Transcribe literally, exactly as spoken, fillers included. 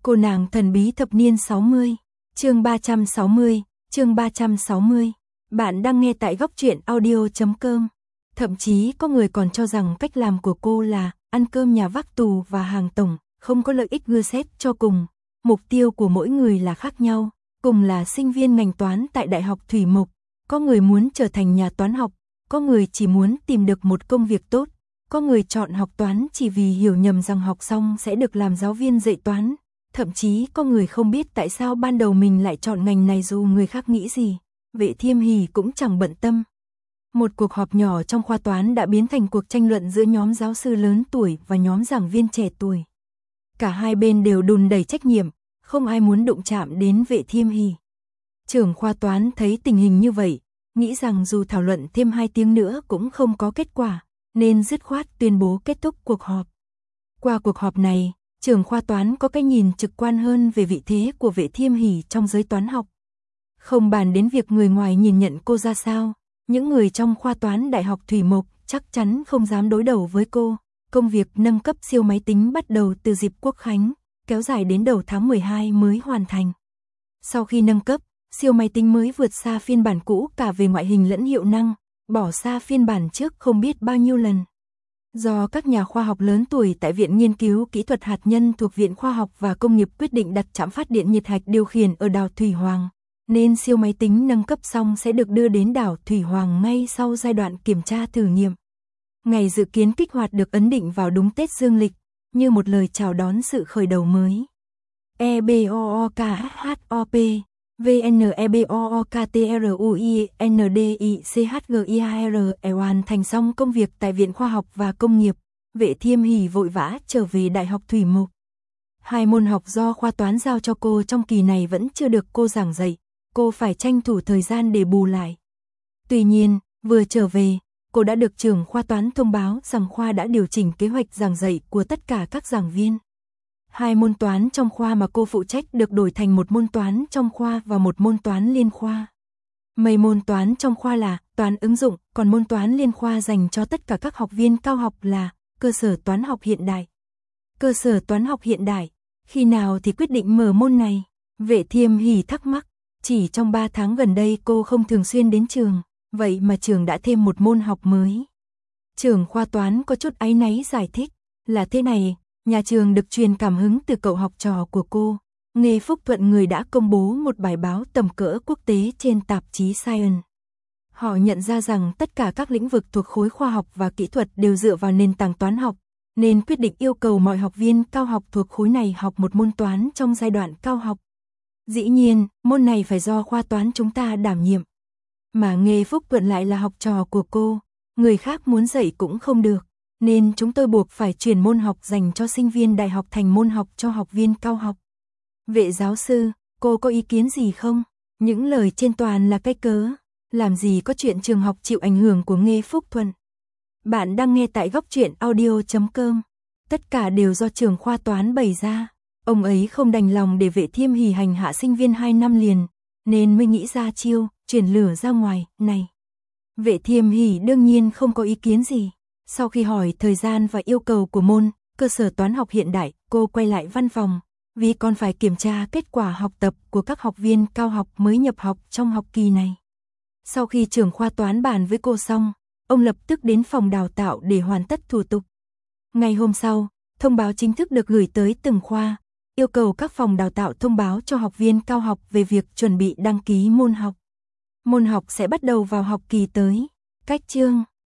Cô nàng thần bí thập niên sáu mươi, chương ba trăm sáu mươi, chương ba trăm sáu mươi. Bạn đang nghe tại góc truyện audio chấm com. Thậm chí có người còn cho rằng cách làm của cô là ăn cơm nhà vác tù và hàng tổng, không có lợi ích gưa xét cho cùng. Mục tiêu của mỗi người là khác nhau, cùng là sinh viên ngành toán tại Đại học Thủy Mộc. Có người muốn trở thành nhà toán học, có người chỉ muốn tìm được một công việc tốt, có người chọn học toán chỉ vì hiểu nhầm rằng học xong sẽ được làm giáo viên dạy toán. Thậm chí có người không biết tại sao ban đầu mình lại chọn ngành này dù người khác nghĩ gì. Vệ Thiêm Hỷ cũng chẳng bận tâm. Một cuộc họp nhỏ trong khoa toán đã biến thành cuộc tranh luận giữa nhóm giáo sư lớn tuổi và nhóm giảng viên trẻ tuổi. Cả hai bên đều đùn đẩy trách nhiệm, không ai muốn đụng chạm đến Vệ Thiêm Hỷ. Trưởng khoa toán thấy tình hình như vậy, nghĩ rằng dù thảo luận thêm hai tiếng nữa cũng không có kết quả, nên dứt khoát tuyên bố kết thúc cuộc họp. Qua cuộc họp này, trưởng khoa toán có cái nhìn trực quan hơn về vị thế của Vệ Thiêm Hỷ trong giới toán học. Không bàn đến việc người ngoài nhìn nhận cô ra sao, những người trong khoa toán Đại học Thủy Mộc chắc chắn không dám đối đầu với cô. Công việc nâng cấp siêu máy tính bắt đầu từ dịp Quốc khánh, kéo dài đến đầu tháng mười hai mới hoàn thành. Sau khi nâng cấp, siêu máy tính mới vượt xa phiên bản cũ cả về ngoại hình lẫn hiệu năng, bỏ xa phiên bản trước không biết bao nhiêu lần. Do các nhà khoa học lớn tuổi tại Viện Nghiên cứu Kỹ thuật Hạt nhân thuộc Viện Khoa học và Công nghiệp quyết định đặt trạm phát điện nhiệt hạch điều khiển ở đảo Thủy Hoàng, nên siêu máy tính nâng cấp xong sẽ được đưa đến đảo Thủy Hoàng ngay sau giai đoạn kiểm tra thử nghiệm. Ngày dự kiến kích hoạt được ấn định vào đúng Tết Dương lịch, như một lời chào đón sự khởi đầu mới. E B O O K H O P V N E B O O K T R U I N D I C H G I A R E hoàn thành xong công việc tại Viện Khoa học và Công nghiệp. Vệ Thiêm Hỷ vội vã trở về Đại học Thủy Mộc. Hai môn học do khoa toán giao cho cô trong kỳ này vẫn chưa được cô giảng dạy, cô phải tranh thủ thời gian để bù lại. Tuy nhiên, vừa trở về, cô đã được trưởng khoa toán thông báo rằng khoa đã điều chỉnh kế hoạch giảng dạy của tất cả các giảng viên. Hai môn toán trong khoa mà cô phụ trách được đổi thành một môn toán trong khoa và một môn toán liên khoa. Mấy môn toán trong khoa là toán ứng dụng, còn môn toán liên khoa dành cho tất cả các học viên cao học là cơ sở toán học hiện đại. Cơ sở toán học hiện đại, khi nào thì quyết định mở môn này? Vệ Thiêm Hỷ thắc mắc, chỉ trong ba tháng gần đây cô không thường xuyên đến trường, vậy mà trường đã thêm một môn học mới. Trưởng khoa toán có chút áy náy giải thích, là thế này. Nhà trường được truyền cảm hứng từ cậu học trò của cô, Nghê Phúc Thuận, người đã công bố một bài báo tầm cỡ quốc tế trên tạp chí Science. Họ nhận ra rằng tất cả các lĩnh vực thuộc khối khoa học và kỹ thuật đều dựa vào nền tảng toán học, nên quyết định yêu cầu mọi học viên cao học thuộc khối này học một môn toán trong giai đoạn cao học. Dĩ nhiên, môn này phải do khoa toán chúng ta đảm nhiệm. Mà Nghê Phúc Thuận lại là học trò của cô, người khác muốn dạy cũng không được. Nên chúng tôi buộc phải chuyển môn học dành cho sinh viên đại học thành môn học cho học viên cao học. Vệ giáo sư, cô có ý kiến gì không? Những lời trên toàn là cái cớ, làm gì có chuyện trường học chịu ảnh hưởng của Nghê Phúc Thuận. Bạn đang nghe tại góc truyện audio chấm com. Tất cả đều do trưởng khoa toán bày ra. Ông ấy không đành lòng để Vệ Thiêm Hỷ hành hạ sinh viên hai năm liền, nên mới nghĩ ra chiêu, chuyển lửa ra ngoài, này. Vệ Thiêm Hỷ đương nhiên không có ý kiến gì. Sau khi hỏi thời gian và yêu cầu của môn cơ sở toán học hiện đại, cô quay lại văn phòng, vì còn phải kiểm tra kết quả học tập của các học viên cao học mới nhập học trong học kỳ này. Sau khi trưởng khoa toán bàn với cô xong, ông lập tức đến phòng đào tạo để hoàn tất thủ tục. Ngày hôm sau, thông báo chính thức được gửi tới từng khoa, yêu cầu các phòng đào tạo thông báo cho học viên cao học về việc chuẩn bị đăng ký môn học. Môn học sẽ bắt đầu vào học kỳ tới. Cách chương